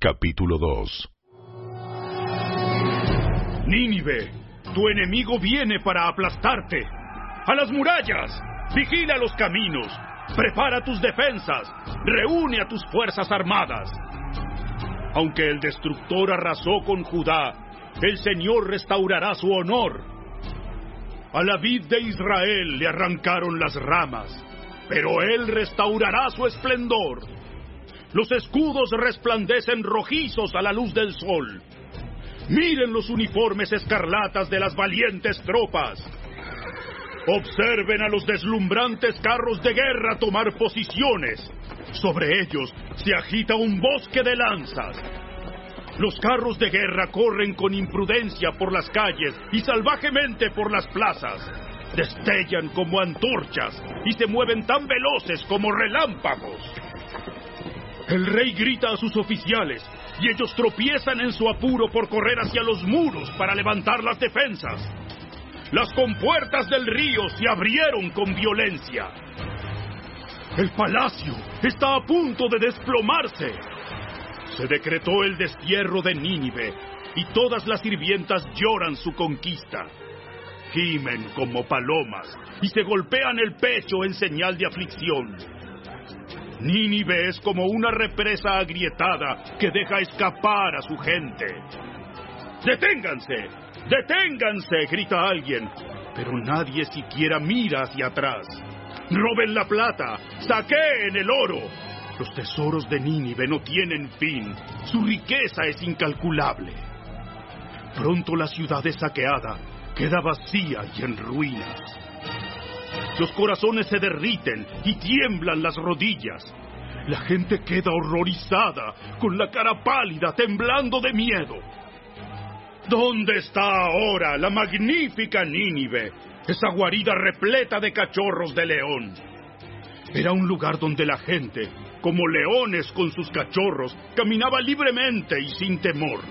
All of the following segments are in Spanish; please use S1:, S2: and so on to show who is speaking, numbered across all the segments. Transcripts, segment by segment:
S1: Capítulo 2.
S2: Nínive, tu enemigo viene para aplastarte. ¡A las murallas! ¡Vigila los caminos! ¡Prepara tus defensas! ¡Reúne a tus fuerzas armadas! Aunque el destructor arrasó con Judá, el Señor restaurará su honor. A la vid de Israel le arrancaron las ramas, pero Él restaurará su esplendor. Los escudos resplandecen rojizos a la luz del sol. Miren los uniformes escarlatas de las valientes tropas. Observen a los deslumbrantes carros de guerra tomar posiciones. Sobre ellos se agita un bosque de lanzas. Los carros de guerra corren con imprudencia por las calles y salvajemente por las plazas. Destellan como antorchas y se mueven tan veloces como relámpagos. El rey grita a sus oficiales y ellos tropiezan en su apuro por correr hacia los muros para levantar las defensas. Las compuertas del río se abrieron con violencia. El palacio está a punto de desplomarse. Se decretó el destierro de Nínive y todas las sirvientas lloran su conquista. Gimen como palomas y se golpean el pecho en señal de aflicción. Nínive es como una represa agrietada que deja escapar a su gente. ¡Deténganse! ¡Deténganse!, grita alguien, pero nadie siquiera mira hacia atrás. ¡Roben la plata! ¡Saqueen el oro! Los tesoros de Nínive no tienen fin. Su riqueza es incalculable. Pronto la ciudad es saqueada, queda vacía y en ruinas. Los corazones se derriten y tiemblan las rodillas. La gente queda horrorizada, con la cara pálida, temblando de miedo. ¿Dónde está ahora la magnífica Nínive, esa guarida repleta de cachorros de león? Era un lugar donde la gente, como leones con sus cachorros, caminaba libremente y sin temor.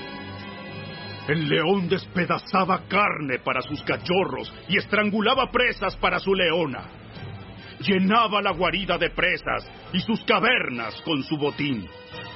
S2: El león despedazaba carne para sus cachorros y estrangulaba presas para su leona. Llenaba la guarida de presas y sus cavernas con su botín.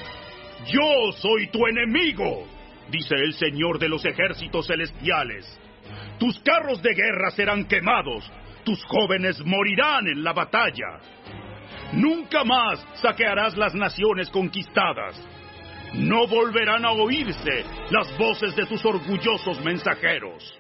S2: «Yo soy tu enemigo», dice el Señor de los ejércitos celestiales. «Tus carros de guerra serán quemados, tus jóvenes morirán en la batalla. Nunca más saquearás las naciones conquistadas. No volverán a oírse las voces de tus orgullosos mensajeros».